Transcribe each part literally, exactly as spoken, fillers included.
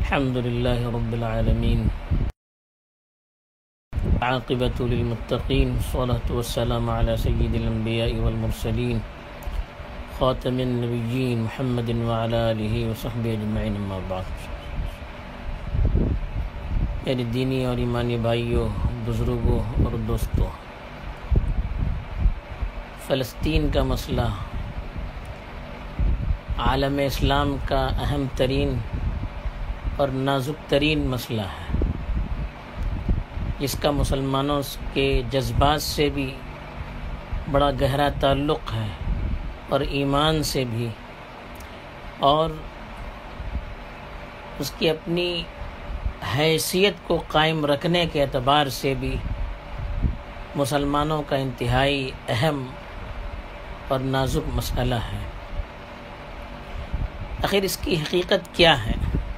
الحمد لله رب العالمين عاقبة للمتقين والصلاة والسلام على سيد الأنبياء والمرسلين خاتم النبيين محمد وعلى آله وصحبه أجمعين أما بعد۔ میرے دینی اور ایمانی بھائیوں، بزرگوں اور دوستوں، فلسطین کا مسئلہ عالم اسلام کا اہم ترین اور نازک ترین مسئلہ ہے، جس کا مسلمانوں کے جذبات سے بھی بڑا گہرا تعلق ہے اور ایمان سے بھی، اور اس کی اپنی حیثیت کو قائم رکھنے کے اعتبار سے بھی مسلمانوں کا انتہائی اہم اور نازک مسئلہ ہے۔ آخر اس کی حقیقت کیا ہے؟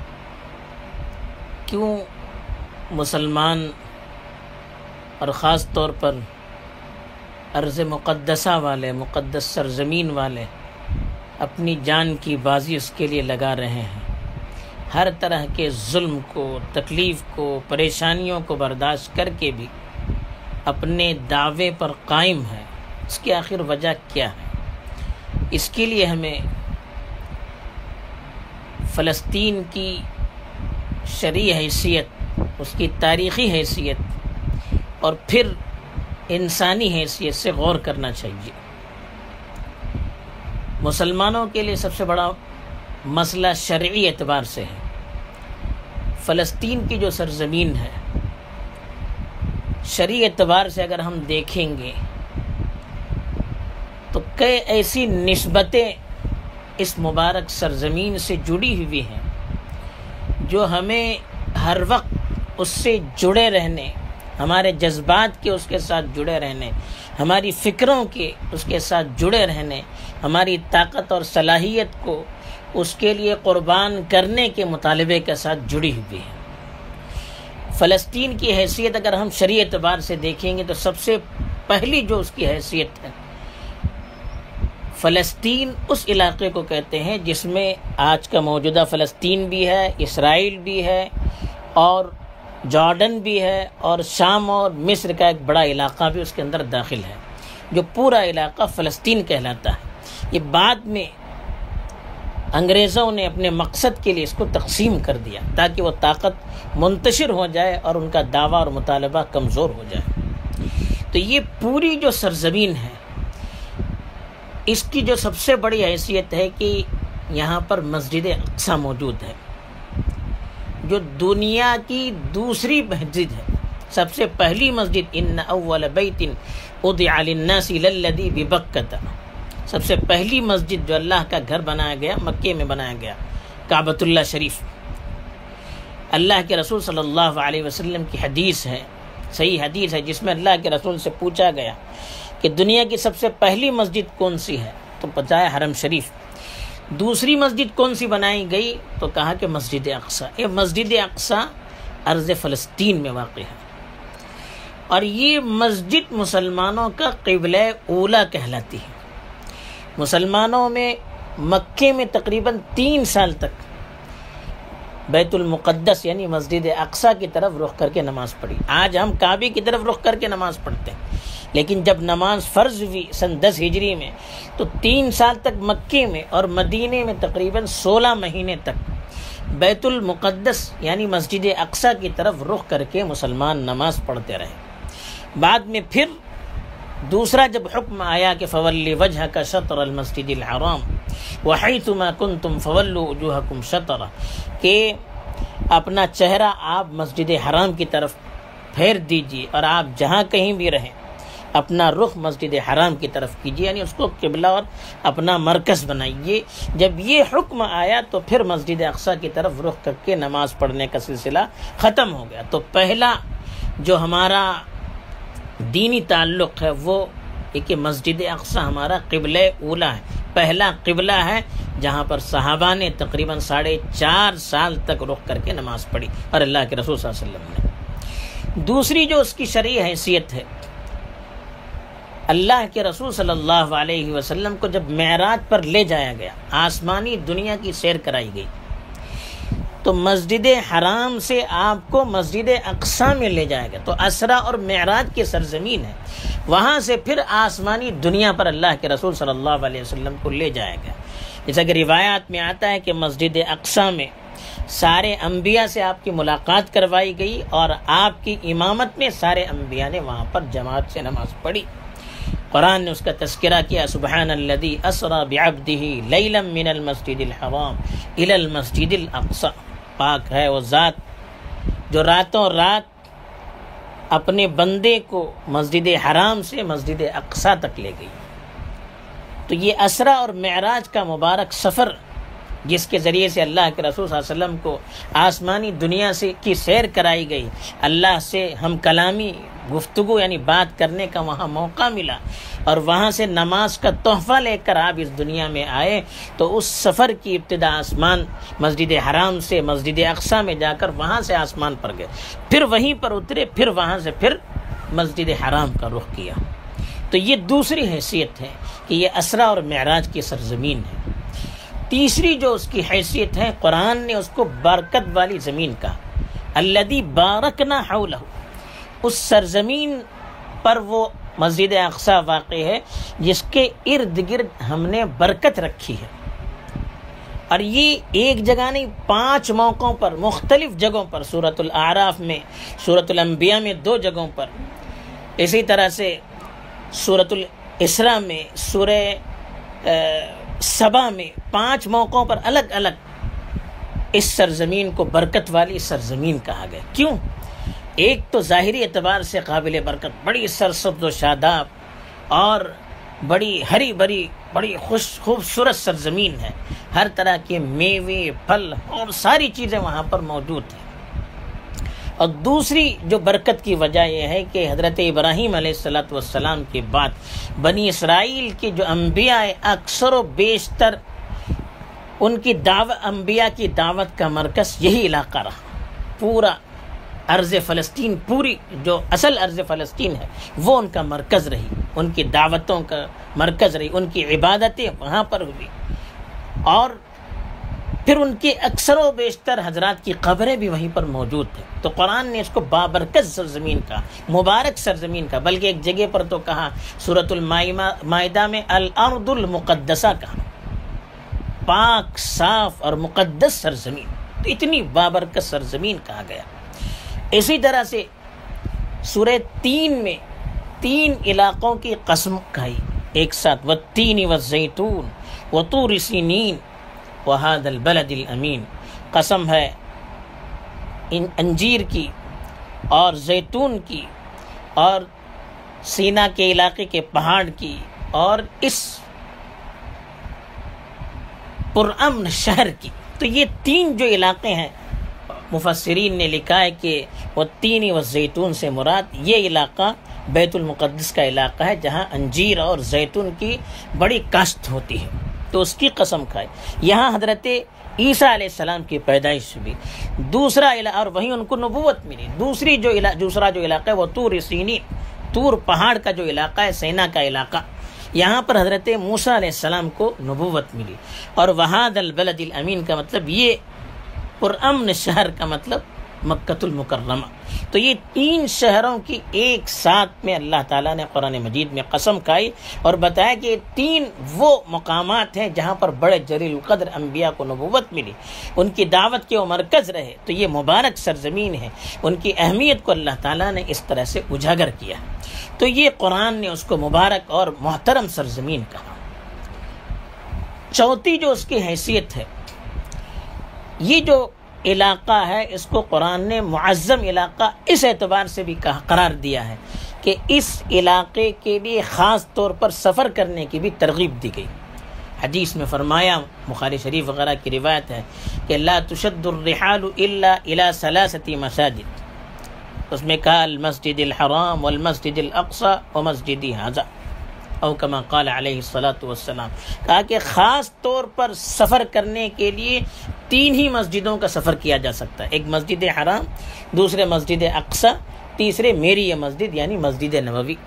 کیوں مسلمان اور خاص طور پر ارض مقدسہ والے، مقدس سرزمین والے اپنی جان کی بازی اس کے لیے لگا رہے ہیں، ہر طرح کے ظلم کو، تکلیف کو، پریشانیوں کو برداشت کر کے بھی اپنے دعوے پر قائم ہے؟ اس کی آخر وجہ کیا ہے؟ اس کے لیے ہمیں فلسطین کی شرعی حیثیت، اس کی تاریخی حیثیت اور پھر انسانی حیثیت سے غور کرنا چاہیے۔ مسلمانوں کے لیے سب سے بڑا مسئلہ شرعی اعتبار سے ہے۔ فلسطین کی جو سرزمین ہے، شرعی اعتبار سے اگر ہم دیکھیں گے تو کئی ایسی نسبتیں اس مبارک سرزمین سے جڑی ہوئی ہیں جو ہمیں ہر وقت اس سے جڑے رہنے، ہمارے جذبات کے اس کے ساتھ جڑے رہنے، ہماری فکروں کے اس کے ساتھ جڑے رہنے، ہماری طاقت اور صلاحیت کو اس کے لیے قربان کرنے کے مطالبے کے ساتھ جڑی ہوئی ہے۔ فلسطین کی حیثیت اگر ہم شرعی اعتبار سے دیکھیں گے تو سب سے پہلی جو اس کی حیثیت ہے، فلسطین اس علاقے کو کہتے ہیں جس میں آج کا موجودہ فلسطین بھی ہے، اسرائیل بھی ہے اور جارڈن بھی ہے، اور شام اور مصر کا ایک بڑا علاقہ بھی اس کے اندر داخل ہے، جو پورا علاقہ فلسطین کہلاتا ہے۔ یہ بعد میں انگریزوں نے اپنے مقصد کے لیے اس کو تقسیم کر دیا تاکہ وہ طاقت منتشر ہو جائے اور ان کا دعویٰ اور مطالبہ کمزور ہو جائے۔ تو یہ پوری جو سرزمین ہے، اس کی جو سب سے بڑی حیثیت ہے کہ یہاں پر مسجد اقصی موجود ہے، جو دنیا کی دوسری مسجد ہے۔ سب سے پہلی مسجد ان اول بیت وضع للناس للذی ببکۃ، سب سے پہلی مسجد جو اللہ کا گھر بنایا گیا، مکے میں بنایا گیا، کعبۃ اللہ شریف۔ اللہ کے رسول صلی اللہ علیہ وسلم کی حدیث ہے، صحیح حدیث ہے، جس میں اللہ کے رسول سے پوچھا گیا کہ دنیا کی سب سے پہلی مسجد کون سی ہے، تو بتایا حرم شریف۔ دوسری مسجد کون سی بنائی گئی تو کہا کہ مسجد اقصی۔ یہ مسجد اقصی ارض فلسطین میں واقع ہے، اور یہ مسجد مسلمانوں کا قبلہ اولا کہلاتی ہے۔ مسلمانوں میں مکے میں تقریباً تین سال تک بیت المقدس یعنی مسجد اقصی کی طرف رخ کر کے نماز پڑھی۔ آج ہم کعبے کی طرف رخ کر کے نماز پڑھتے ہیں، لیکن جب نماز فرض ہوئی سن دس ہجری میں تو تین سال تک مکے میں اور مدینے میں تقریباً سولہ مہینے تک بیت المقدس یعنی مسجد اقصی کی طرف رخ کر کے مسلمان نماز پڑھتے رہے۔ بعد میں پھر دوسرا جب حکم آیا کہ فولی وجہک شطر المسجد الحرام وحیثما کنتم فولوا وجوہکم شطرہ، کہ اپنا چہرہ آپ مسجد حرام کی طرف پھیر دیجیے اور آپ جہاں کہیں بھی رہیں اپنا رخ مسجد حرام کی طرف کیجیے، یعنی اس کو قبلہ اور اپنا مرکز بنائیے۔ جب یہ حکم آیا تو پھر مسجد اقصی کی طرف رخ کر کے نماز پڑھنے کا سلسلہ ختم ہو گیا۔ تو پہلا جو ہمارا دینی تعلق ہے وہ کہ مسجد اقصی ہمارا قبلہ اولا ہے، پہلا قبلہ ہے جہاں پر صحابہ نے تقریباً ساڑھے چار سال تک رخ کر کے نماز پڑھی، اور اللہ کے رسول صلی اللہ علیہ وسلم نے۔ دوسری جو اس کی شرعی حیثیت ہے، اللہ کے رسول صلی اللہ علیہ وسلم کو جب معراج پر لے جایا گیا، آسمانی دنیا کی سیر کرائی گئی، تو تو مسجد حرام سے آپ کو مسجد اقصی میں لے جائے گا، تو اسرا اور معراج کی سرزمین ہے، وہاں سے پھر آسمانی دنیا پر اللہ کے رسول صلی اللہ علیہ وسلم کو لے جائے گا۔ جیسا کہ روایات میں آتا ہے کہ مسجد اقصی میں سارے انبیاء سے آپ کی ملاقات کروائی گئی، اور آپ کی امامت میں سارے انبیاء نے وہاں پر جماعت سے نماز پڑھی۔ قرآن نے اس کا تذکرہ کیا، سبحان الذی اسری بعبدہ لیلا من المسجد الحرام الی المسجد الاقصی، پاک ہے وہ ذات جو راتوں رات اپنے بندے کو مسجد حرام سے مسجد اقصی تک لے گئی۔ تو یہ اسرا اور معراج کا مبارک سفر، جس کے ذریعے سے اللہ کے رسول صلی اللہ علیہ وسلم کو آسمانی دنیا سے کی سیر کرائی گئی، اللہ سے ہم کلامی گفتگو یعنی بات کرنے کا وہاں موقع ملا، اور وہاں سے نماز کا تحفہ لے کر آپ اس دنیا میں آئے، تو اس سفر کی ابتدا آسمان مسجد حرام سے مسجد اقصی میں جا کر وہاں سے آسمان پر گئے، پھر وہیں پر اترے، پھر وہاں سے پھر مسجد حرام کا رخ کیا۔ تو یہ دوسری حیثیت ہے کہ یہ اسرا اور معراج کی سرزمین ہے۔ تیسری جو اس کی حیثیت ہے، قرآن نے اس کو برکت والی زمین کہا، الذی بارکنا حولہ، اس سرزمین پر وہ مسجد اقصی واقع ہے جس کے ارد گرد ہم نے برکت رکھی ہے۔ اور یہ ایک جگہ نہیں، پانچ موقعوں پر، مختلف جگہوں پر، سورۃ الاعراف میں، سورۃ الانبیاء میں دو جگہوں پر، اسی طرح سے سورۃ الاسراء میں، سورہ سبا میں، پانچ موقعوں پر الگ الگ اس سرزمین کو برکت والی سرزمین کہا گیا۔ کیوں؟ ایک تو ظاہری اعتبار سے قابل برکت، بڑی سرسبز و شاداب اور بڑی ہری بھری، بڑی خوش خوبصورت سرزمین ہے، ہر طرح کے میوے، پھل اور ساری چیزیں وہاں پر موجود ہیں۔ اور دوسری جو برکت کی وجہ یہ ہے کہ حضرت ابراہیم علیہ الصلوۃ والسلام کے بعد بنی اسرائیل کے جو انبیاء اکثر و بیشتر ان کی دعوت، انبیاء کی دعوت کا مرکز یہی علاقہ رہا، پورا ارض فلسطین، پوری جو اصل ارض فلسطین ہے وہ ان کا مرکز رہی، ان کی دعوتوں کا مرکز رہی، ان کی عبادتیں وہاں پر ہوئی، اور پھر ان کے اکثر و بیشتر حضرات کی قبریں بھی وہیں پر موجود تھیں۔ تو قرآن نے اس کو بابرکت سرزمین کا، مبارک سرزمین کا، بلکہ ایک جگہ پر تو کہا سورۃ المائدہ میں الارض المقدسہ کہا، پاک، صاف اور مقدس سرزمین، تو اتنی بابرکت سرزمین کہا گیا۔ اسی طرح سے سورہ تین میں تین علاقوں کی قسم کھائی ایک ساتھ، والتین والزیتون وطور سینین وہذا البلد الامین، قسم ہے ان انجیر کی اور زیتون کی اور سینا کے علاقے کے پہاڑ کی اور اس پرامن شہر کی۔ تو یہ تین جو علاقے ہیں، مفسرین نے لکھا ہے کہ وہ تین و زیتون سے مراد یہ علاقہ بیت المقدس کا علاقہ ہے جہاں انجیر اور زیتون کی بڑی کاشت ہوتی ہے، تو اس کی قسم کھائے۔ یہاں حضرت عیسیٰ علیہ السلام کی پیدائش بھی، دوسرا علاقہ، اور وہیں ان کو نبوت ملی۔ دوسری جو علا... دوسرا جو علاقہ ہے وہ طور سینین، طور پہاڑ کا جو علاقہ ہے، سینا کا علاقہ، یہاں پر حضرت موسیٰ علیہ السلام کو نبوت ملی۔ اور وہذا البلد الامین کا مطلب یہ پرامن شہر کا مطلب مکۃ المکرمہ۔ تو یہ تین شہروں کی ایک ساتھ میں اللہ تعالیٰ نے قرآن مجید میں قسم کھائی اور بتایا کہ یہ تین وہ مقامات ہیں جہاں پر بڑے جلیل القدر انبیاء کو نبوت ملی، ان کی دعوت کے وہ مرکز رہے۔ تو یہ مبارک سرزمین ہے، ان کی اہمیت کو اللہ تعالیٰ نے اس طرح سے اجاگر کیا۔ تو یہ قرآن نے اس کو مبارک اور محترم سرزمین کہا۔ چوتھی جو اس کی حیثیت ہے، یہ جو علاقہ ہے اس کو قرآن نے معظم علاقہ اس اعتبار سے بھی قرار دیا ہے کہ اس علاقے کے لیے خاص طور پر سفر کرنے کی بھی ترغیب دی گئی۔ حدیث میں فرمایا، بخاری شریف وغیرہ کی روایت ہے کہ لا تشد الرحال الا الى ثلاثه مساجد، اس میں کہا المسجد الحرام والمسجد الاقصى ومسجد هذا، او کما قال علیہ الصلاۃ والسلام، کہا کہ خاص طور پر سفر کرنے کے لیے تین ہی مسجدوں کا سفر کیا جا سکتا ہے، ایک مسجد حرام، دوسرے مسجد اقصی، تیسرے میری یہ مسجد یعنی مسجد نبوی۔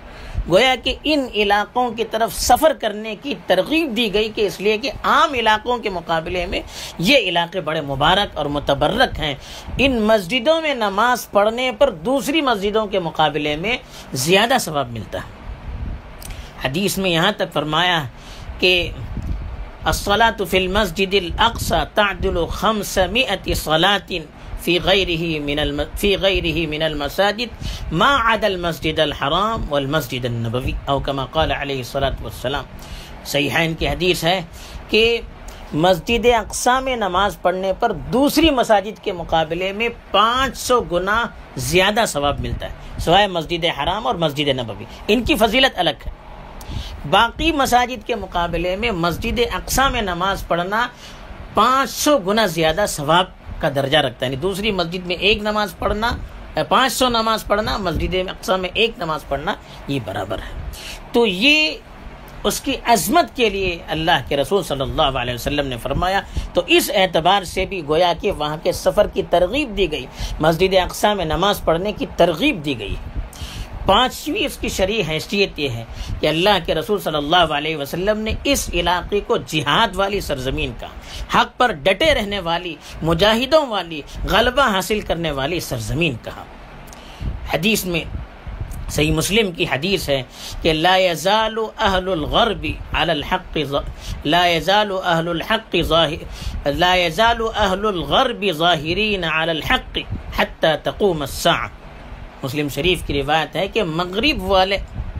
گویا کہ ان علاقوں کی طرف سفر کرنے کی ترغیب دی گئی کہ اس لیے کہ عام علاقوں کے مقابلے میں یہ علاقے بڑے مبارک اور متبرک ہیں، ان مسجدوں میں نماز پڑھنے پر دوسری مسجدوں کے مقابلے میں زیادہ ثواب ملتا ہے۔ حدیث میں یہاں تک فرمایا کہ الصلاة فی المسجد الاقصى تعدل خمسمائة صلاة فی غیرہ من الم... فی غیرہ من المساجد ما عدا المسجد الحرام والمسجد النبوی او کما قال علیہ الصلاۃ والسلام۔ صحیحین کی حدیث ہے کہ مسجد اقصی میں نماز پڑھنے پر دوسری مساجد کے مقابلے میں پانچ سو گنا زیادہ ثواب ملتا ہے، سوائے مسجد حرام اور مسجد نبوی، ان کی فضیلت الگ ہے۔ باقی مساجد کے مقابلے میں مسجد اقصی میں نماز پڑھنا پانچ سو گنا زیادہ ثواب کا درجہ رکھتا ہے، یعنی دوسری مسجد میں ایک نماز پڑھنا، پانچ سو نماز پڑھنا، مسجد اقصی میں ایک نماز پڑھنا، یہ برابر ہے۔ تو یہ اس کی عظمت کے لیے اللہ کے رسول صلی اللہ علیہ وسلم نے فرمایا، تو اس اعتبار سے بھی گویا کہ وہاں کے سفر کی ترغیب دی گئی، مسجد اقصی میں نماز پڑھنے کی ترغیب دی گئی۔ پانچویں اس کی شرعی حیثیت یہ ہے کہ اللہ کے رسول صلی اللہ علیہ وسلم نے اس علاقے کو جہاد والی سرزمین کا، حق پر ڈٹے رہنے والی، مجاہدوں والی، غلبہ حاصل کرنے والی سرزمین کہا۔ حدیث میں صحیح مسلم کی حدیث ہے کہ لا یزال اہل الغرب علی الحق لا یزال اہل الحق ظاہر لا یزال اہل الغرب ظاہرین علی الحق حتی تقوم الساعہ۔ مسلم شریف کی روایت ہے کہ مغرب والے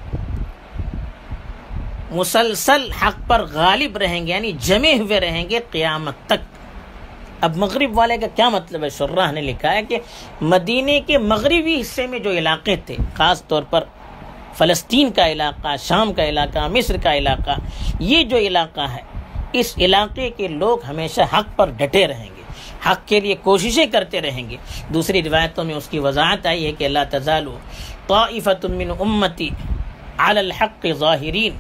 مسلسل حق پر غالب رہیں گے، یعنی جمے ہوئے رہیں گے قیامت تک۔ اب مغرب والے کا کیا مطلب ہے؟ شراح نے لکھا ہے کہ مدینے کے مغربی حصے میں جو علاقے تھے، خاص طور پر فلسطین کا علاقہ، شام کا علاقہ، مصر کا علاقہ، یہ جو علاقہ ہے، اس علاقے کے لوگ ہمیشہ حق پر ڈٹے رہیں گے، حق کے لیے کوششیں کرتے رہیں گے۔ دوسری روایتوں میں اس کی وضاحت آئی ہے کہ لا تزال طائفۃ من امتی علی الحق ظاہرین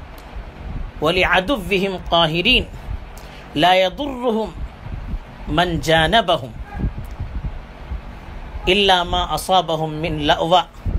ولعدوهم قاہرین لا يضرهم من جانبهم الا ما اصابهم من لأوى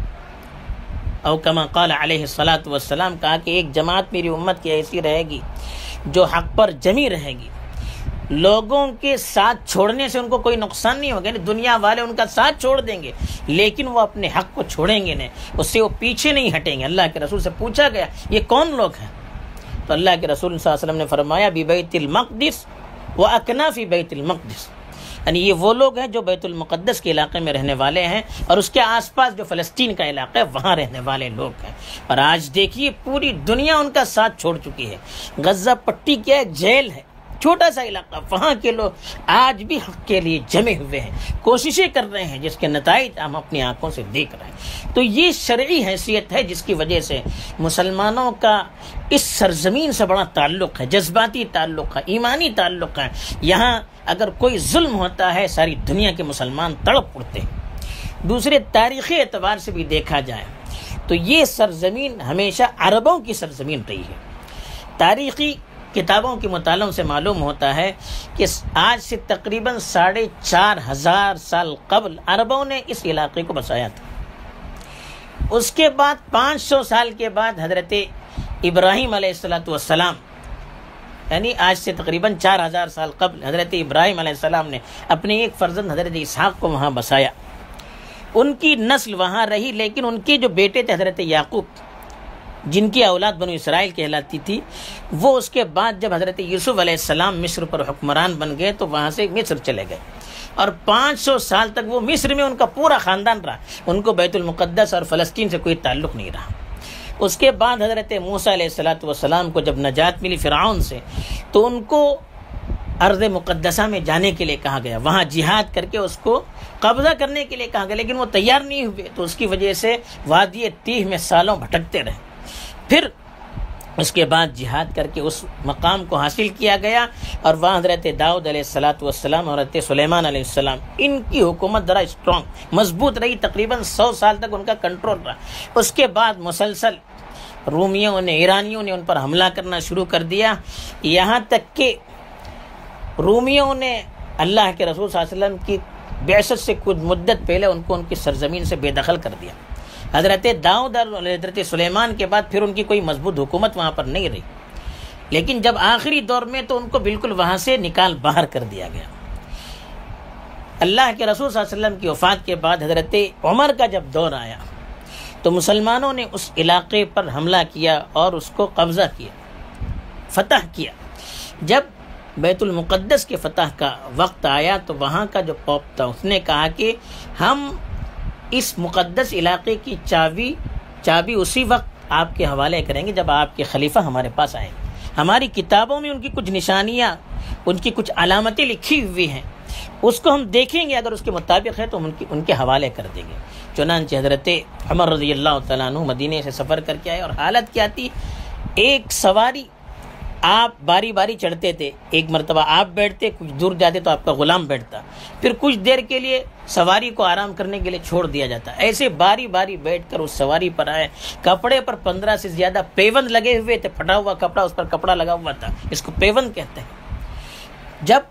او کما قال علیہ الصلاۃ والسلام، کہا کہ ایک جماعت میری امت کی ایسی رہے گی جو حق پر جمی رہے گی، لوگوں کے ساتھ چھوڑنے سے ان کو کوئی نقصان نہیں ہوگا، دنیا والے ان کا ساتھ چھوڑ دیں گے لیکن وہ اپنے حق کو چھوڑیں گے نہیں، اس سے وہ پیچھے نہیں ہٹیں گے۔ اللہ کے رسول سے پوچھا گیا یہ کون لوگ ہیں؟ تو اللہ کے رسول صلی اللہ علیہ وسلم نے فرمایا ببیت المقدس واکناف بیت المقدس، یعنی یہ وہ لوگ ہیں جو بیت المقدس کے علاقے میں رہنے والے ہیں اور اس کے آس پاس جو فلسطین کا علاقہ ہے وہاں رہنے والے لوگ ہیں۔ اور آج دیکھیے پوری دنیا ان کا ساتھ چھوڑ چکی ہے۔ غزہ پٹی کیا ایک جیل ہے، چھوٹا سا علاقہ، وہاں کے لوگ آج بھی حق کے لیے جمے ہوئے ہیں، کوششیں کر رہے ہیں جس کے نتائج ہم اپنی آنکھوں سے دیکھ رہے ہیں۔ تو یہ شرعی حیثیت ہے جس کی وجہ سے مسلمانوں کا اس سرزمین سے بڑا تعلق ہے، جذباتی تعلق ہے، ایمانی تعلق ہے۔ یہاں اگر کوئی ظلم ہوتا ہے ساری دنیا کے مسلمان تڑپ اٹھتے ہیں۔ دوسرے تاریخی اعتبار سے بھی دیکھا جائے تو یہ سرزمین ہمیشہ عربوں کی سرزمین رہی ہے۔ تاریخی کتابوں کے مطالعوں سے معلوم ہوتا ہے کہ آج سے تقریباً ساڑھے چار ہزار سال قبل عربوں نے اس علاقے کو بسایا تھا۔ اس کے بعد پانچ سو سال کے بعد حضرت ابراہیم علیہ السلام والسلام، یعنی آج سے تقریباً چار ہزار سال قبل حضرت ابراہیم علیہ السلام نے اپنے ایک فرزند حضرت اسحاق کو وہاں بسایا۔ ان کی نسل وہاں رہی، لیکن ان کے جو بیٹے تھے حضرت یعقوب، جن کی اولاد بنو اسرائیل کہلاتی تھی، وہ اس کے بعد جب حضرت یوسف علیہ السلام مصر پر حکمران بن گئے تو وہاں سے مصر چلے گئے، اور پانچ سو سال تک وہ مصر میں ان کا پورا خاندان رہا، ان کو بیت المقدس اور فلسطین سے کوئی تعلق نہیں رہا۔ اس کے بعد حضرت موسیٰ علیہ الصلوۃ والسلام کو جب نجات ملی فرعون سے، تو ان کو ارض مقدسہ میں جانے کے لیے کہا گیا، وہاں جہاد کر کے اس کو قبضہ کرنے کے لیے کہا گیا، لیکن وہ تیار نہیں ہوئے، تو اس کی وجہ سے وادی تیہ میں سالوں بھٹکتے رہے۔ پھر اس کے بعد جہاد کر کے اس مقام کو حاصل کیا گیا، اور وہاں حضرت داؤد علیہ الصلوۃ والسلام اور حضرت سلیمان علیہ السلام، ان کی حکومت ذرا اسٹرانگ مضبوط رہی، تقریباً سو سال تک ان کا کنٹرول رہا۔ اس کے بعد مسلسل رومیوں نے، ایرانیوں نے ان پر حملہ کرنا شروع کر دیا، یہاں تک کہ رومیوں نے اللہ کے رسول صلی اللہ علیہ وسلم کی بعثت سے کچھ مدت پہلے ان کو ان کی سرزمین سے بے دخل کر دیا۔ حضرت داؤد اور حضرت سلیمان کے بعد پھر ان کی کوئی مضبوط حکومت وہاں پر نہیں رہی، لیکن جب آخری دور میں تو ان کو بالکل وہاں سے نکال باہر کر دیا گیا۔ اللہ کے رسول صلی اللہ علیہ وسلم کی وفات کے بعد حضرت عمر کا جب دور آیا تو مسلمانوں نے اس علاقے پر حملہ کیا اور اس کو قبضہ کیا، فتح کیا۔ جب بیت المقدس کے فتح کا وقت آیا تو وہاں کا جو پوپ تھا اس نے کہا کہ ہم اس مقدس علاقے کی چابی چابی اسی وقت آپ کے حوالے کریں گے جب آپ کے خلیفہ ہمارے پاس آئیں گے۔ ہماری کتابوں میں ان کی کچھ نشانیاں، ان کی کچھ علامتیں لکھی ہوئی ہیں، اس کو ہم دیکھیں گے، اگر اس کے مطابق ہے تو ہم ان کی ان کے حوالے کر دیں گے۔ چنانچہ حضرت عمر رضی اللہ تعالیٰ عنہ مدینے سے سفر کر کے آئے، اور حالت کیا تھی، ایک سواری آپ باری باری چڑھتے تھے، ایک مرتبہ آپ بیٹھتے، کچھ دور جاتے تو آپ کا غلام بیٹھتا، پھر کچھ دیر کے لیے سواری کو آرام کرنے کے لیے چھوڑ دیا جاتا، ایسے باری باری بیٹھ کر اس سواری پر آئے۔ کپڑے پر پندرہ سے زیادہ پیوند لگے ہوئے تھے، پھٹا ہوا کپڑا، اس پر کپڑا لگا ہوا تھا، اس کو پیوند کہتے ہیں۔ جب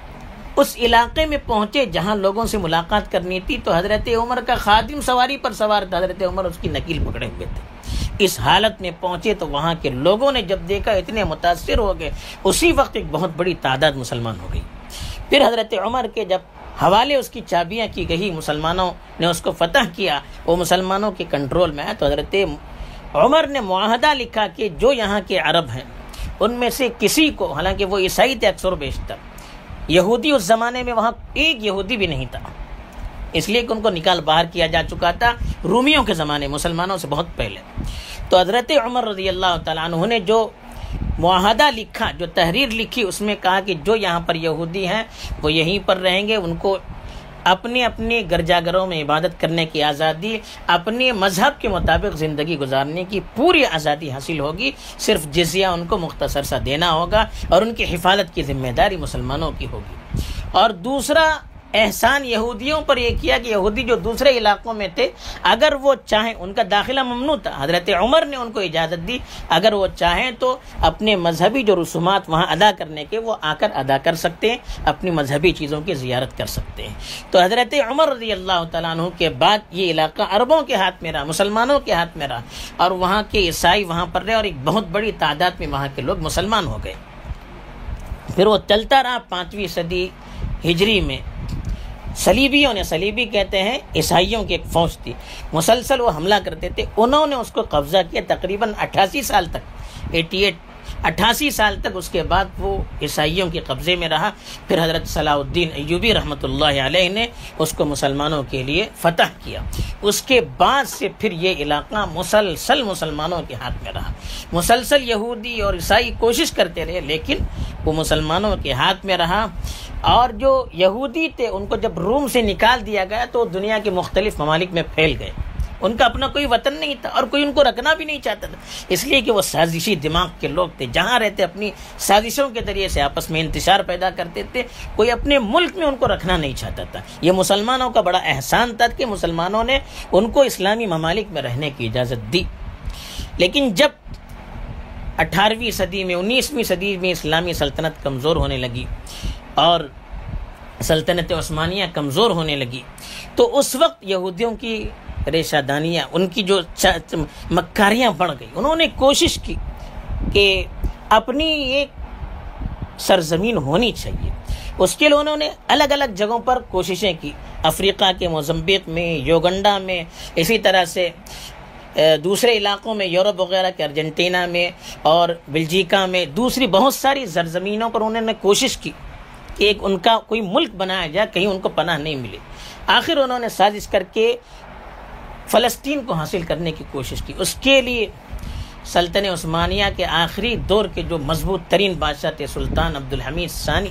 اس علاقے میں پہنچے جہاں لوگوں سے ملاقات کرنی تھی تو حضرت عمر کا خادم سواری پر سوار تھا، حضرت عمر اس کی نکیل پکڑے ہوئے تھے۔ اس حالت میں پہنچے تو وہاں کے لوگوں نے جب دیکھا اتنے متاثر ہو گئے، اسی وقت ایک بہت بڑی تعداد مسلمان ہو گئی۔ پھر حضرت عمر کے جب حوالے اس کی چابیاں کی گئی، مسلمانوں نے اس کو فتح کیا، وہ مسلمانوں کے کنٹرول میں آیا، تو حضرت عمر نے معاہدہ لکھا کہ جو یہاں کے عرب ہیں ان میں سے کسی کو، حالانکہ وہ عیسائی تھے اکثر و بیشتر، یہودی اس زمانے میں وہاں ایک یہودی بھی نہیں تھا، اس لیے کہ ان کو نکال باہر کیا جا چکا تھا رومیوں کے زمانے، مسلمانوں سے بہت پہلے۔ تو حضرت عمر رضی اللہ تعالیٰ عنہ نے جو معاہدہ لکھا، جو تحریر لکھی، اس میں کہا کہ جو یہاں پر یہودی ہیں وہ یہیں پر رہیں گے، ان کو اپنے اپنے گرجا گھروں میں عبادت کرنے کی آزادی، اپنے مذہب کے مطابق زندگی گزارنے کی پوری آزادی حاصل ہوگی، صرف جزیہ ان کو مختصر سا دینا ہوگا اور ان کی حفاظت کی ذمہ داری مسلمانوں کی ہوگی۔ اور دوسرا احسان یہودیوں پر یہ کیا کہ یہودی جو دوسرے علاقوں میں تھے اگر وہ چاہیں، ان کا داخلہ ممنوع تھا، حضرت عمر نے ان کو اجازت دی، اگر وہ چاہیں تو اپنے مذہبی جو رسومات وہاں ادا کرنے کے وہ آ کر ادا کر سکتے ہیں، اپنی مذہبی چیزوں کی زیارت کر سکتے ہیں۔ تو حضرت عمر رضی اللہ تعالیٰ عنہ کے بعد یہ علاقہ عربوں کے ہاتھ میں رہا، مسلمانوں کے ہاتھ میں رہا، اور وہاں کے عیسائی وہاں پر رہے، اور ایک بہت بڑی تعداد میں وہاں کے لوگ مسلمان ہو گئے۔ پھر وہ چلتا رہا پانچویں صدی ہجری میں، صلیبیوں نے، صلیبی کہتے ہیں عیسائیوں کی ایک فوج تھی، مسلسل وہ حملہ کرتے تھے، انہوں نے اس کو قبضہ کیا تقریباً اٹھاسی سال تک، اٹھاسی اٹھاسی سال تک اس کے بعد وہ عیسائیوں کے قبضے میں رہا۔ پھر حضرت صلاح الدین ایوبی رحمۃ اللہ علیہ نے اس کو مسلمانوں کے لیے فتح کیا، اس کے بعد سے پھر یہ علاقہ مسلسل مسلمانوں کے ہاتھ میں رہا، مسلسل یہودی اور عیسائی کوشش کرتے رہے لیکن وہ مسلمانوں کے ہاتھ میں رہا۔ اور جو یہودی تھے ان کو جب روم سے نکال دیا گیا تو دنیا کے مختلف ممالک میں پھیل گئے، ان کا اپنا کوئی وطن نہیں تھا اور کوئی ان کو رکھنا بھی نہیں چاہتا تھا، اس لیے کہ وہ سازشی دماغ کے لوگ تھے، جہاں رہتے اپنی سازشوں کے ذریعے سے آپس میں انتشار پیدا کرتے تھے، کوئی اپنے ملک میں ان کو رکھنا نہیں چاہتا تھا۔ یہ مسلمانوں کا بڑا احسان تھا کہ مسلمانوں نے ان کو اسلامی ممالک میں رہنے کی اجازت دی۔ لیکن جب اٹھارہویں صدی میں، انیسویں صدی میں اسلامی سلطنت کمزور ہونے لگی اور سلطنت عثمانیہ کمزور ہونے لگی تو اس وقت یہودیوں کی ریشہ دانیاں، ان کی جو مکاریاں بڑھ گئی، انہوں نے کوشش کی کہ اپنی ایک سرزمین ہونی چاہیے، اس کے لیے انہوں نے الگ الگ جگہوں پر کوششیں کی، افریقہ کے موزمبیق میں، یوگنڈا میں، اسی طرح سے دوسرے علاقوں میں، یورپ وغیرہ کے ارجنٹینا میں اور بلجیکا میں، دوسری بہت ساری سرزمینوں پر انہوں نے کوشش کی کہ ایک ان کا کوئی ملک بنایا جائے، کہیں ان کو پناہ نہیں ملے۔ آخر انہوں نے سازش کر کے فلسطین کو حاصل کرنے کی کوشش کی۔ اس کے لیے سلطنت عثمانیہ کے آخری دور کے جو مضبوط ترین بادشاہ تھے سلطان عبدالحمید ثانی،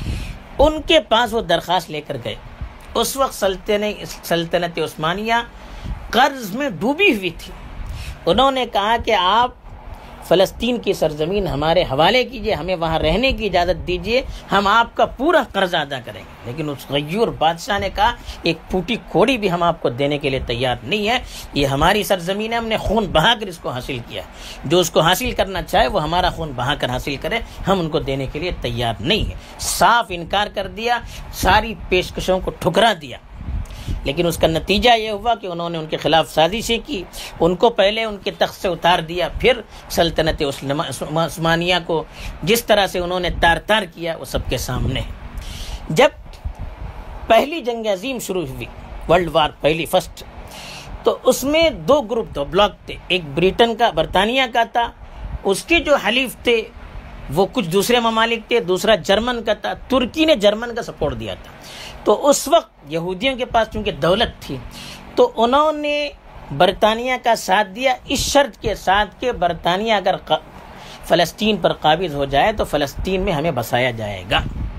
ان کے پاس وہ درخواست لے کر گئے۔ اس وقت سلطنت سلطنت عثمانیہ قرض میں ڈوبی ہوئی تھی، انہوں نے کہا کہ آپ فلسطین کی سرزمین ہمارے حوالے کیجئے، ہمیں وہاں رہنے کی اجازت دیجئے، ہم آپ کا پورا قرض ادا کریں گے۔ لیکن اس غیور بادشاہ نے کہا ایک پھوٹی کوڑی بھی ہم آپ کو دینے کے لیے تیار نہیں ہے، یہ ہماری سرزمین ہے، ہم نے خون بہا کر اس کو حاصل کیا، جو اس کو حاصل کرنا چاہے وہ ہمارا خون بہا کر حاصل کرے، ہم ان کو دینے کے لیے تیار نہیں ہے۔ صاف انکار کر دیا، ساری پیشکشوں کو ٹھکرا دیا۔ لیکن اس کا نتیجہ یہ ہوا کہ انہوں نے ان کے خلاف سازشیں کی، ان کو پہلے ان کے تخت سے اتار دیا، پھر سلطنت عثمانیہ کو جس طرح سے انہوں نے تار تار کیا وہ سب کے سامنے ہے۔ جب پہلی جنگ عظیم شروع ہوئی، ورلڈ وار پہلی فرسٹ، تو اس میں دو گروپ دو بلاک تھے، ایک بریٹن کا برطانیہ کا تھا، اس کے جو حلیف تھے وہ کچھ دوسرے ممالک تھے، دوسرا جرمن کا تھا۔ ترکی نے جرمن کا سپورٹ دیا تھا، تو اس وقت یہودیوں کے پاس چونکہ دولت تھی تو انہوں نے برطانیہ کا ساتھ دیا، اس شرط کے ساتھ کہ برطانیہ اگر فلسطین پر قابض ہو جائے تو فلسطین میں ہمیں بسایا جائے گا۔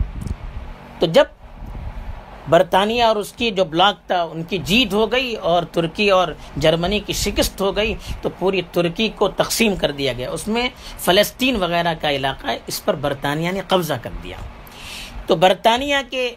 تو جب برطانیہ اور اس کی جو بلاک تھا ان کی جیت ہو گئی اور ترکی اور جرمنی کی شکست ہو گئی، تو پوری ترکی کو تقسیم کر دیا گیا، اس میں فلسطین وغیرہ کا علاقہ ہے، اس پر برطانیہ نے قبضہ کر دیا۔ تو برطانیہ کے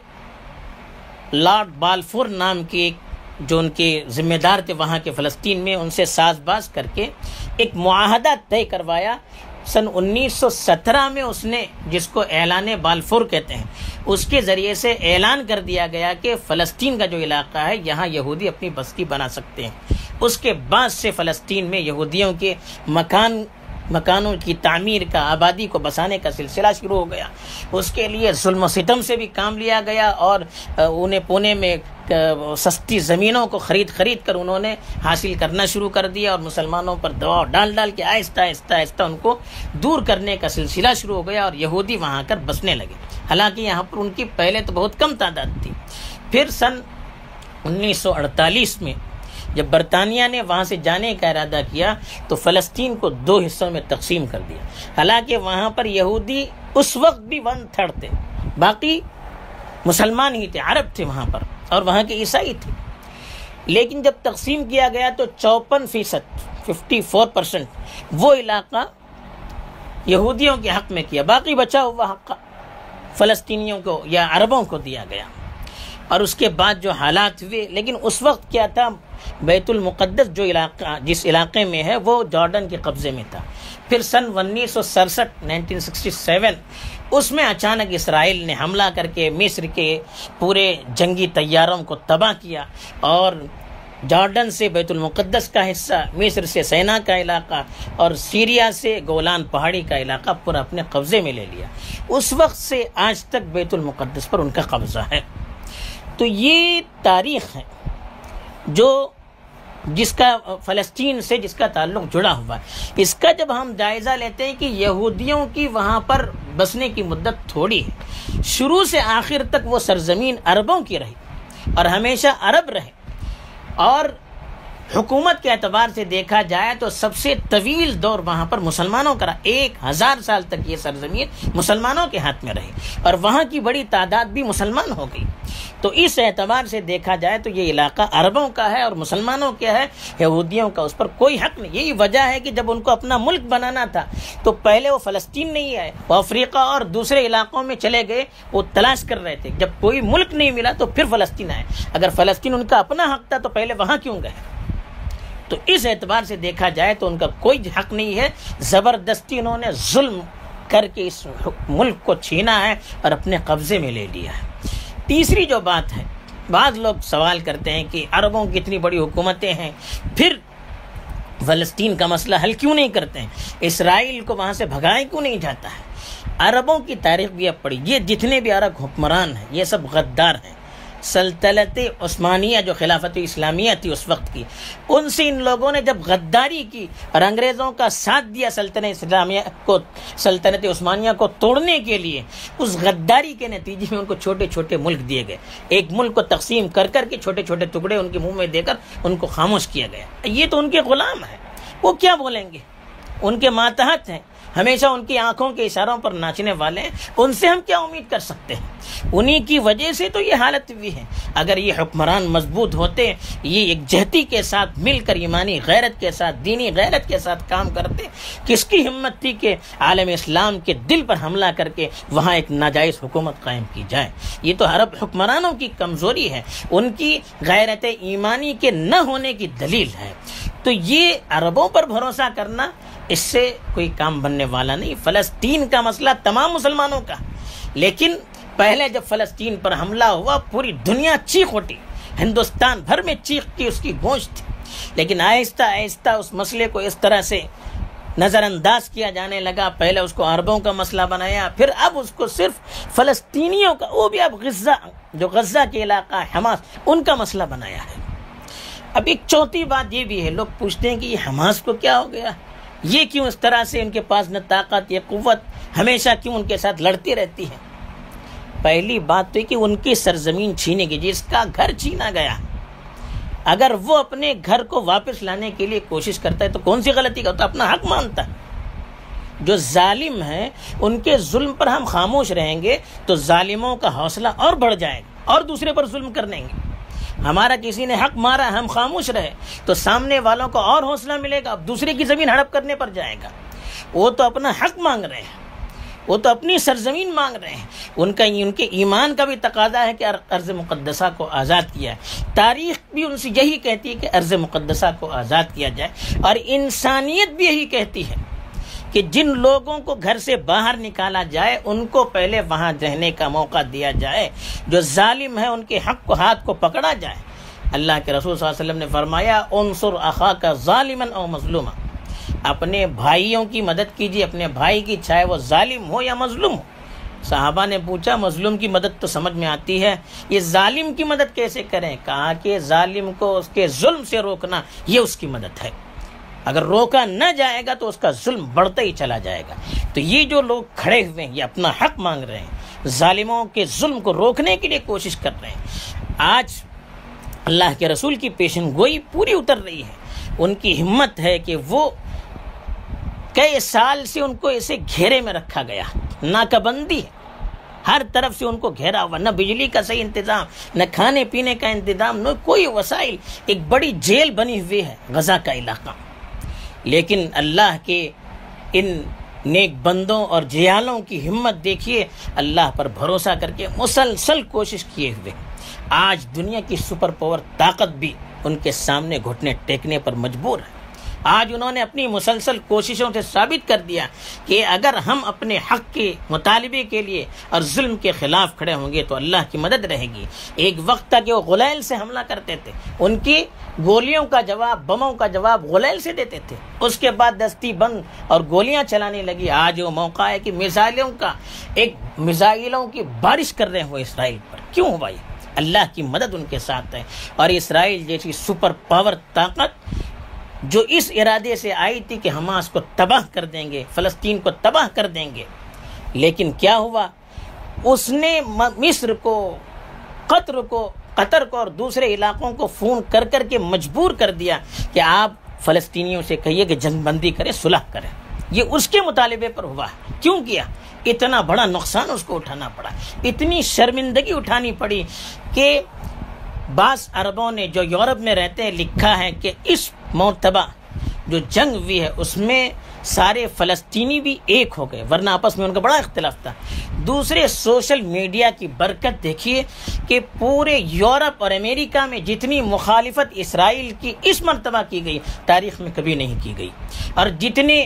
لارڈ بالفور نام کے ایک جو ان کے ذمہ دار تھے وہاں کے فلسطین میں، ان سے ساز باز کر کے ایک معاہدہ طے کروایا۔ سن انیس سو سترہ میں اس نے، جس کو اعلان بالفور کہتے ہیں، اس کے ذریعے سے اعلان کر دیا گیا کہ فلسطین کا جو علاقہ ہے یہاں یہودی اپنی بستی بنا سکتے ہیں۔ اس کے بعد سے فلسطین میں یہودیوں کے مکان مکانوں کی تعمیر کا، آبادی کو بسانے کا سلسلہ شروع ہو گیا۔ اس کے لیے ظلم و ستم سے بھی کام لیا گیا اور انہیں پونے میں سستی زمینوں کو خرید خرید کر انہوں نے حاصل کرنا شروع کر دیا اور مسلمانوں پر دباؤ ڈال ڈال کے آہستہ آہستہ آہستہ ان کو دور کرنے کا سلسلہ شروع ہو گیا اور یہودی وہاں کر بسنے لگے۔ حالانکہ یہاں پر ان کی پہلے تو بہت کم تعداد تھی۔ پھر سن انیس سو اڑتالیس میں جب برطانیہ نے وہاں سے جانے کا ارادہ کیا تو فلسطین کو دو حصوں میں تقسیم کر دیا۔ حالانکہ وہاں پر یہودی اس وقت بھی ون تھرڈ تھے، باقی مسلمان ہی تھے، عرب تھے وہاں پر اور وہاں کے عیسائی تھے۔ لیکن جب تقسیم کیا گیا تو چوپن فیصد ففٹی فور پرسنٹ وہ علاقہ یہودیوں کے حق میں کیا، باقی بچا ہوا حق فلسطینیوں کو یا عربوں کو دیا گیا۔ اور اس کے بعد جو حالات ہوئے، لیکن اس وقت کیا تھا، بیت المقدس جو علاقہ جس علاقے میں ہے وہ جارڈن کے قبضے میں تھا۔ پھر سن انیس سو سڑسٹھ نائنٹین سکسٹی سیون اس میں اچانک اسرائیل نے حملہ کر کے مصر کے پورے جنگی طیاروں کو تباہ کیا اور جارڈن سے بیت المقدس کا حصہ، مصر سے سینا کا علاقہ اور سیریا سے گولان پہاڑی کا علاقہ پورا اپنے قبضے میں لے لیا۔ اس وقت سے آج تک بیت المقدس پر ان کا قبضہ ہے۔ تو یہ تاریخ ہے جو جس کا فلسطین سے جس کا تعلق جڑا ہوا ہے۔ اس کا جب ہم جائزہ لیتے ہیں کہ یہودیوں کی وہاں پر بسنے کی مدت تھوڑی ہے، شروع سے آخر تک وہ سرزمین عربوں کی رہی اور ہمیشہ عرب رہے، اور حکومت کے اعتبار سے دیکھا جائے تو سب سے طویل دور وہاں پر مسلمانوں کا رہا، ایک ہزار سال تک یہ سرزمین مسلمانوں کے ہاتھ میں رہی اور وہاں کی بڑی تعداد بھی مسلمان ہو گئی۔ تو اس اعتبار سے دیکھا جائے تو یہ علاقہ عربوں کا ہے اور مسلمانوں کیا ہے، یہودیوں کا اس پر کوئی حق نہیں۔ یہی وجہ ہے کہ جب ان کو اپنا ملک بنانا تھا تو پہلے وہ فلسطین نہیں آئے، وہ افریقہ اور دوسرے علاقوں میں چلے گئے، وہ تلاش کر رہے تھے۔ جب کوئی ملک نہیں ملا تو پھر فلسطین آئے۔ اگر فلسطین ان کا اپنا حق تھا تو پہلے وہاں کیوں گئے؟ تو اس اعتبار سے دیکھا جائے تو ان کا کوئی حق نہیں ہے، زبردستی انہوں نے ظلم کر کے اس ملک کو چھینا ہے اور اپنے قبضے میں لے لیا ہے۔ تیسری جو بات ہے، بعض لوگ سوال کرتے ہیں کہ عربوں کی اتنی بڑی حکومتیں ہیں، پھر فلسطین کا مسئلہ حل کیوں نہیں کرتے ہیں، اسرائیل کو وہاں سے بھگائے کیوں نہیں جاتا ہے؟ عربوں کی تاریخ بھی اب پڑھی، یہ جتنے بھی عرب حکمران ہیں یہ سب غدار ہیں۔ سلطنت عثمانیہ جو خلافت اسلامیہ تھی اس وقت کی، ان سے ان لوگوں نے جب غداری کی اور انگریزوں کا ساتھ دیا سلطنت اسلامیہ کو، سلطنت عثمانیہ کو توڑنے کے لیے، اس غداری کے نتیجے میں ان کو چھوٹے چھوٹے ملک دیے گئے۔ ایک ملک کو تقسیم کر کر کے چھوٹے چھوٹے ٹکڑے ان کے منہ میں دے کر ان کو خاموش کیا گیا۔ یہ تو ان کے غلام ہیں، وہ کیا بولیں گے، ان کے ماتحت ہیں، ہمیشہ ان کی آنکھوں کے اشاروں پر ناچنے والے ہیں، ان سے ہم کیا امید کر سکتے ہیں؟ انہی کی وجہ سے تو یہ حالت بھی ہے۔ اگر یہ حکمران مضبوط ہوتے، یہ ایک جہتی کے ساتھ مل کر ایمانی غیرت کے ساتھ، دینی غیرت کے ساتھ کام کرتے، کس کی ہمت تھی کہ عالم اسلام کے دل پر حملہ کر کے وہاں ایک ناجائز حکومت قائم کی جائے؟ یہ تو عرب حکمرانوں کی کمزوری ہے، ان کی غیرت ایمانی کے نہ ہونے کی دلیل ہے۔ تو یہ عربوں پر بھروسہ کرنا، اس سے کوئی کام بننے والا نہیں۔ فلسطین کا مسئلہ تمام مسلمانوں کا، لیکن پہلے جب فلسطین پر حملہ ہوا پوری دنیا چیخ اٹھی، ہندوستان بھر میں چیخ کی اس کی گونج تھی، لیکن آہستہ آہستہ اس مسئلے کو اس طرح سے نظر انداز کیا جانے لگا. پہلے اس کو عربوں کا مسئلہ بنایا، پھر اب اس کو صرف فلسطینیوں کا، وہ بھی اب غزہ جو غزہ کے علاقہ حماس ان کا مسئلہ بنایا ہے. اب ایک چوتھی بات یہ بھی ہے، لوگ پوچھتے ہیں کہ یہ حماس کو کیا ہو گیا، یہ کیوں اس طرح سے ان کے پاس نہ طاقت یہ قوت، ہمیشہ کیوں ان کے ساتھ لڑتی رہتی ہے. پہلی بات تو یہ کہ ان کی سرزمین چھینے کی، جس کا گھر چھینا گیا، اگر وہ اپنے گھر کو واپس لانے کے لیے کوشش کرتا ہے تو کون سی غلطی کرتا ہے؟ اپنا حق مانتا ہے. جو ظالم ہیں ان کے ظلم پر ہم خاموش رہیں گے تو ظالموں کا حوصلہ اور بڑھ جائے گا اور دوسرے پر ظلم کر لیں گے. ہمارا کسی نے حق مارا، ہم خاموش رہے تو سامنے والوں کو اور حوصلہ ملے گا، اب دوسرے کی زمین ہڑپ کرنے پر جائے گا. وہ تو اپنا حق مانگ رہے ہیں، وہ تو اپنی سرزمین مانگ رہے ہیں. ان کا ان کے ایمان کا بھی تقاضا ہے کہ ارض مقدسہ کو آزاد کیا ہے. تاریخ بھی ان سے یہی کہتی ہے کہ ارض مقدسہ کو آزاد کیا جائے، اور انسانیت بھی یہی کہتی ہے کہ جن لوگوں کو گھر سے باہر نکالا جائے ان کو پہلے وہاں رہنے کا موقع دیا جائے. جو ظالم ہے ان کے حق کو ہاتھ کو پکڑا جائے. اللہ کے رسول صلی اللہ علیہ وسلم نے فرمایا انصر اخاک ظالما او مظلوما، اپنے بھائیوں کی مدد کیجیے، اپنے بھائی کی، چاہے وہ ظالم ہو یا مظلوم ہو. صحابہ نے پوچھا مظلوم کی مدد تو سمجھ میں آتی ہے، یہ ظالم کی مدد کیسے کریں؟ کہا کہ ظالم کو اس کے ظلم سے روکنا یہ اس کی مدد ہے، اگر روکا نہ جائے گا تو اس کا ظلم بڑھتا ہی چلا جائے گا. تو یہ جو لوگ کھڑے ہوئے ہیں یہ اپنا حق مانگ رہے ہیں، ظالموں کے ظلم کو روکنے کے لیے کوشش کر رہے ہیں. آج اللہ کے رسول کی پیشن گوئی پوری اتر رہی ہے. ان کی ہمت ہے کہ وہ کئی سال سے ان کو ایسے گھیرے میں رکھا گیا، ناکہ بندی ہے، ہر طرف سے ان کو گھیرا ہوا، نہ بجلی کا صحیح انتظام، نہ کھانے پینے کا انتظام، نہ کوئی وسائل. ایک بڑی جیل بنی ہوئی ہے غزہ کا علاقہ. لیکن اللہ کے ان نیک بندوں اور جیالوں کی ہمت دیکھیے، اللہ پر بھروسہ کر کے مسلسل کوشش کیے ہوئے آج دنیا کی سپر پاور طاقت بھی ان کے سامنے گھٹنے ٹیکنے پر مجبور ہے. آج انہوں نے اپنی مسلسل کوششوں سے ثابت کر دیا کہ اگر ہم اپنے حق کے مطالبے کے لیے اور ظلم کے خلاف کھڑے ہوں گے تو اللہ کی مدد رہے گی. ایک وقت تھا کہ وہ غلیل سے حملہ کرتے تھے، ان کی گولیوں کا جواب، بموں کا جواب غلیل سے دیتے تھے، اس کے بعد دستی بند اور گولیاں چلانے لگی. آج وہ موقع ہے کہ میزائلوں کا ایک میزائلوں کی بارش کر رہے ہو اسرائیل پر. کیوں بھائی؟ اللہ کی مدد ان کے ساتھ ہے. اور اسرائیل جیسی سپر پاور طاقت جو اس ارادے سے آئی تھی کہ حماس کو تباہ کر دیں گے، فلسطین کو تباہ کر دیں گے، لیکن کیا ہوا؟ اس نے مصر کو، قطر کو قطر کو اور دوسرے علاقوں کو فون کر کر کے مجبور کر دیا کہ آپ فلسطینیوں سے کہیے کہ جنگ بندی کریں، صلح کریں. یہ اس کے مطالبے پر ہوا. کیوں کیا؟ اتنا بڑا نقصان اس کو اٹھانا پڑا، اتنی شرمندگی اٹھانی پڑی کہ بعض عربوں نے جو یورپ میں رہتے ہیں لکھا ہے کہ اس مرتبہ جو جنگ ہوئی ہے اس میں سارے فلسطینی بھی ایک ہو گئے، ورنہ آپس میں ان کا بڑا اختلاف تھا. دوسرے سوشل میڈیا کی برکت دیکھیے کہ پورے یورپ اور امریکہ میں جتنی مخالفت اسرائیل کی اس مرتبہ کی گئی تاریخ میں کبھی نہیں کی گئی، اور جتنے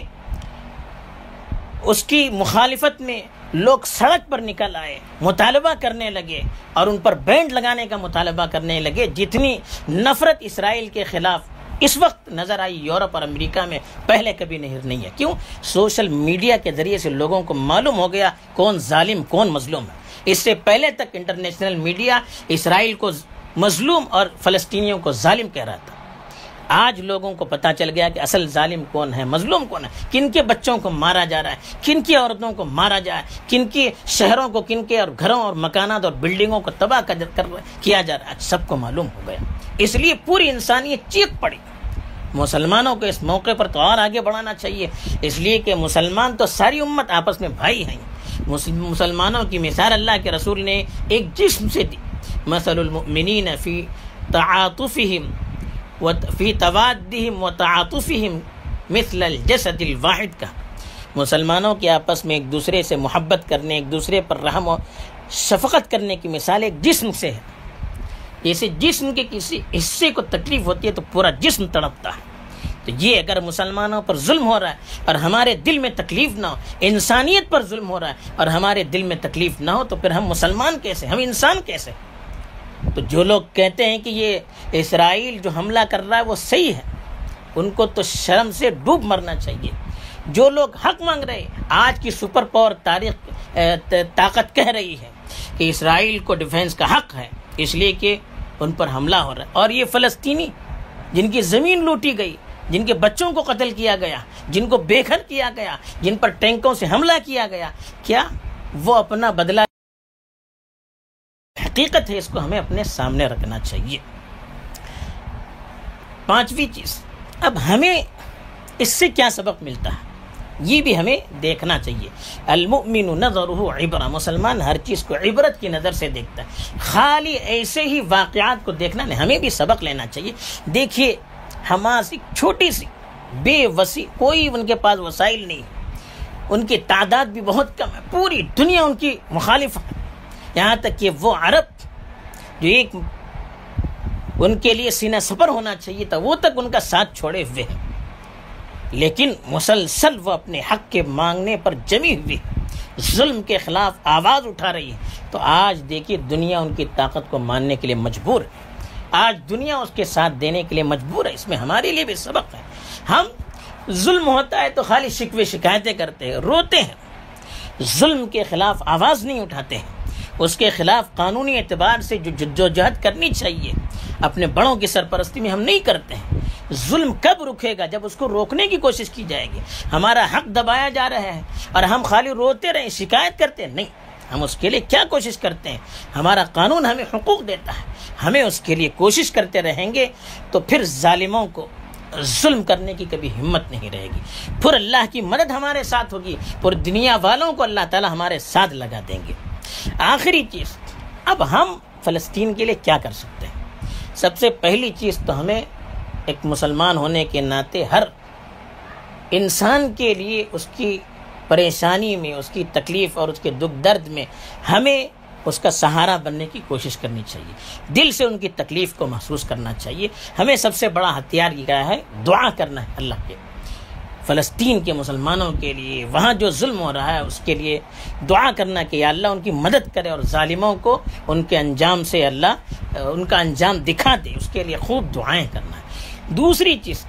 اس کی مخالفت میں لوگ سڑک پر نکل آئے، مطالبہ کرنے لگے اور ان پر بینڈ لگانے کا مطالبہ کرنے لگے، جتنی نفرت اسرائیل کے خلاف اس وقت نظر آئی یورپ اور امریکہ میں پہلے کبھی نہیں ہے. کیوں؟ سوشل میڈیا کے ذریعے سے لوگوں کو معلوم ہو گیا کون ظالم کون مظلوم ہے. اس سے پہلے تک انٹرنیشنل میڈیا اسرائیل کو مظلوم اور فلسطینیوں کو ظالم کہہ رہا تھا. آج لوگوں کو پتہ چل گیا کہ اصل ظالم کون ہے، مظلوم کون ہے، کن کے بچوں کو مارا جا رہا ہے، کن کی عورتوں کو مارا جا رہا ہے، کن کی شہروں کو، کن کے اور گھروں اور مکانات اور بلڈنگوں کو تباہ کیا جا رہا ہے. سب کو معلوم ہو گیا، اس لیے پوری انسانیت چیخ پڑی. مسلمانوں کو اس موقع پر تو اور آگے بڑھانا چاہیے، اس لیے کہ مسلمان تو ساری امت آپس میں بھائی ہیں. مسلمانوں کی مثال اللہ کے رسول نے ایک جسم سے دی. مثل المؤمنین فی تعاطفہم وفی توادہم وتعاطفہم مثل الجسد الواحد کا. مسلمانوں کے آپس میں ایک دوسرے سے محبت کرنے، ایک دوسرے پر رحم و شفقت کرنے کی مثال ایک جسم سے ہے. جیسے جسم کے کسی حصے کو تکلیف ہوتی ہے تو پورا جسم تڑپتا ہے. تو یہ اگر مسلمانوں پر ظلم ہو رہا ہے اور ہمارے دل میں تکلیف نہ ہو، انسانیت پر ظلم ہو رہا ہے اور ہمارے دل میں تکلیف نہ ہو، تو پھر ہم مسلمان کیسے، ہم انسان کیسے؟ تو جو لوگ کہتے ہیں کہ یہ اسرائیل جو حملہ کر رہا ہے وہ صحیح ہے، ان کو تو شرم سے ڈوب مرنا چاہیے۔ جو لوگ حق مانگ رہے، آج کی سپر پاور تاریخ طاقت کہہ رہی ہے کہ اسرائیل کو ڈیفینس کا حق ہے اس لیے کہ ان پر حملہ ہو رہا ہے، اور یہ فلسطینی جن کی زمین لوٹی گئی، جن کے بچوں کو قتل کیا گیا، جن کو بے گھر کیا گیا، جن پر ٹینکوں سے حملہ کیا گیا، کیا وہ اپنا بدلہ؟ حقیقت ہے، اس کو ہمیں اپنے سامنے رکھنا چاہیے۔ پانچویں چیز، اب ہمیں اس سے کیا سبق ملتا ہے یہ بھی ہمیں دیکھنا چاہیے۔ المؤمن نظرہ عبرہ، مسلمان ہر چیز کو عبرت کی نظر سے دیکھتا ہے، خالی ایسے ہی واقعات کو دیکھنا نہیں، ہمیں بھی سبق لینا چاہیے۔ دیکھیے حماس ایک چھوٹی سی بے وسیع، کوئی ان کے پاس وسائل نہیں، ان کی تعداد بھی بہت کم ہے، پوری دنیا ان کی مخالف ہے، یہاں تک کہ وہ عرب جو ایک ان کے لیے سینہ سپر ہونا چاہیے تھا وہ تک ان کا ساتھ چھوڑے ہوئے ہیں، لیکن مسلسل وہ اپنے حق کے مانگنے پر جمی ہوئی ظلم کے خلاف آواز اٹھا رہی ہے۔ تو آج دیکھیے دنیا ان کی طاقت کو ماننے کے لیے مجبور ہے، آج دنیا اس کے ساتھ دینے کے لیے مجبور ہے۔ اس میں ہمارے لیے بھی سبق ہے۔ ہم ظلم ہوتا ہے تو خالی شکوے شکایتیں کرتے ہیں، روتے ہیں، ظلم کے خلاف آواز نہیں اٹھاتے ہیں، اس کے خلاف قانونی اعتبار سے جو جدوجہد کرنی چاہیے اپنے بڑوں کی سرپرستی میں ہم نہیں کرتے ہیں۔ ظلم کب رکے گا؟ جب اس کو روکنے کی کوشش کی جائے گی۔ ہمارا حق دبایا جا رہا ہے اور ہم خالی روتے رہیں، شکایت کرتے ہیں، نہیں، ہم اس کے لیے کیا کوشش کرتے ہیں؟ ہمارا قانون ہمیں حقوق دیتا ہے، ہمیں اس کے لیے کوشش کرتے رہیں گے تو پھر ظالموں کو ظلم کرنے کی کبھی ہمت نہیں رہے گی، پھر اللہ کی مدد ہمارے ساتھ ہوگی، پھر دنیا والوں کو اللہ تعالی ہمارے ساتھ لگا دیں گے۔ آخری چیز، اب ہم فلسطین کے لیے کیا کر سکتے ہیں؟ سب سے پہلی چیز تو ہمیں ایک مسلمان ہونے کے ناطے ہر انسان کے لیے اس کی پریشانی میں، اس کی تکلیف اور اس کے دکھ درد میں ہمیں اس کا سہارا بننے کی کوشش کرنی چاہیے، دل سے ان کی تکلیف کو محسوس کرنا چاہیے۔ ہمیں سب سے بڑا ہتھیار یہ کیا ہے؟ دعا کرنا ہے اللہ کے، فلسطین کے مسلمانوں کے لیے، وہاں جو ظلم ہو رہا ہے اس کے لیے دعا کرنا کہ یا اللہ ان کی مدد کرے اور ظالموں کو ان کے انجام سے اللہ ان کا انجام دکھا دے، اس کے لیے خوب دعائیں کرنا ہے۔ دوسری چیز،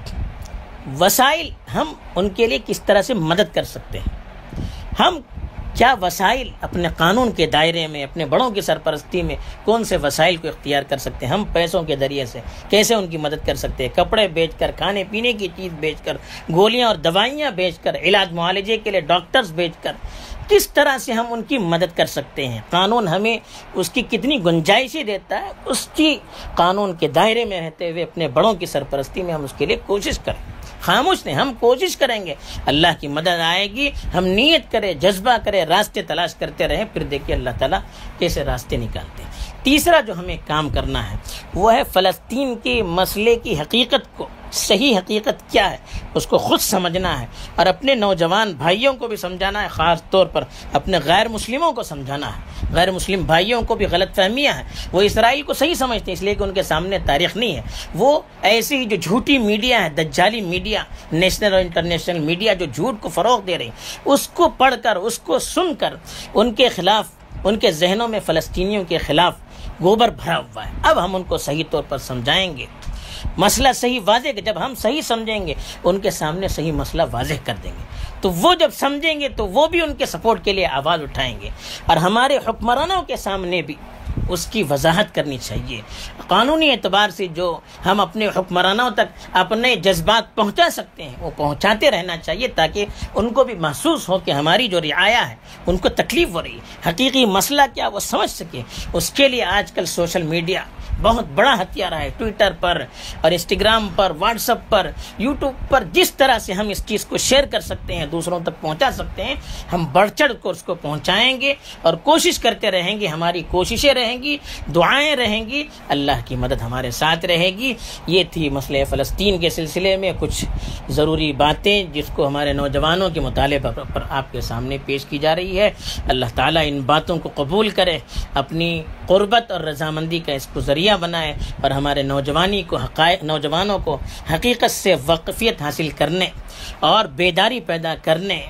وسائل، ہم ان کے لیے کس طرح سے مدد کر سکتے ہیں؟ ہم کیا وسائل اپنے قانون کے دائرے میں، اپنے بڑوں کی سرپرستی میں کون سے وسائل کو اختیار کر سکتے ہیں؟ ہم پیسوں کے ذریعے سے کیسے ان کی مدد کر سکتے ہیں؟ کپڑے بیچ کر، کھانے پینے کی چیز بیچ کر، گولیاں اور دوائیاں بیچ کر، علاج معالجے کے لیے ڈاکٹرز بیچ کر، کس طرح سے ہم ان کی مدد کر سکتے ہیں؟ قانون ہمیں اس کی کتنی گنجائشیں دیتا ہے، اس کی قانون کے دائرے میں رہتے ہوئے اپنے بڑوں کی سرپرستی میں ہم اس کے لیے کوشش کریں، خاموش نہیں، ہم کوشش کریں گے، اللہ کی مدد آئے گی، ہم نیت کریں، جذبہ کریں، راستے تلاش کرتے رہیں، پھر دیکھیے اللہ تعالیٰ کیسے راستے نکالتے ہیں۔ تیسرا جو ہمیں کام کرنا ہے وہ ہے فلسطین کے مسئلے کی حقیقت کو، صحیح حقیقت کیا ہے اس کو خود سمجھنا ہے، اور اپنے نوجوان بھائیوں کو بھی سمجھانا ہے، خاص طور پر اپنے غیر مسلموں کو سمجھانا ہے۔ غیر مسلم بھائیوں کو بھی غلط فہمیاں ہیں، وہ اسرائیل کو صحیح سمجھتے ہیں اس لیے کہ ان کے سامنے تاریخ نہیں ہے، وہ ایسی ہی جو جھوٹی میڈیا ہے، دجالی میڈیا، نیشنل اور انٹرنیشنل میڈیا جو جھوٹ کو فروغ دے رہی، اس کو پڑھ کر، اس کو سن کر ان کے خلاف، ان کے ذہنوں میں فلسطینیوں کے خلاف گوبر بھرا ہوا ہے۔ اب ہم ان کو صحیح طور پر سمجھائیں گے، مسئلہ صحیح واضح کہ جب ہم صحیح سمجھیں گے ان کے سامنے صحیح مسئلہ واضح کر دیں گے، تو وہ جب سمجھیں گے تو وہ بھی ان کے سپورٹ کے لیے آواز اٹھائیں گے، اور ہمارے حکمرانوں کے سامنے بھی اس کی وضاحت کرنی چاہیے۔ قانونی اعتبار سے جو ہم اپنے حکمرانوں تک اپنے جذبات پہنچا سکتے ہیں وہ پہنچاتے رہنا چاہیے، تاکہ ان کو بھی محسوس ہو کہ ہماری جو رعایا ہے ان کو تکلیف ہو رہی ہے، حقیقی مسئلہ کیا وہ سمجھ سکے۔ اس کے لیے آج کل سوشل میڈیا بہت بڑا ہتھیار ہے، ٹویٹر پر اور انسٹاگرام پر، واٹس ایپ پر، یوٹیوب پر، جس طرح سے ہم اس چیز کو شیئر کر سکتے ہیں، دوسروں تک پہنچا سکتے ہیں، ہم بڑھ چڑھ کر اس کو پہنچائیں گے اور کوشش کرتے رہیں گے، ہماری کوششیں رہیں گی، دعائیں رہیں گی، اللہ کی مدد ہمارے ساتھ رہے گی۔ یہ تھی مسئلہ فلسطین کے سلسلے میں کچھ ضروری باتیں جس کو ہمارے نوجوانوں کے مطالعے پر آپ کے سامنے پیش کی جا رہی ہے۔ اللہ تعالیٰ ان باتوں کو قبول کرے، اپنی قربت اور رضامندی کا اس کو ذریعہ بنائے، اور ہمارے نوجوانی کو حقائق نوجوانوں کو حقیقت سے واقفیت حاصل کرنے اور بیداری پیدا کرنے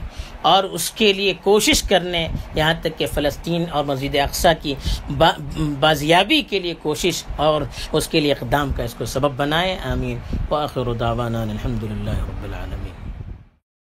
اور اس کے لیے کوشش کرنے، یہاں تک کہ فلسطین اور مسجد اقصیٰ کی با بازیابی کے لیے کوشش اور اس کے لیے اقدام کا اس کو سبب بنائے. آمین. وآخر دعوانا الحمد للہ رب العالمین.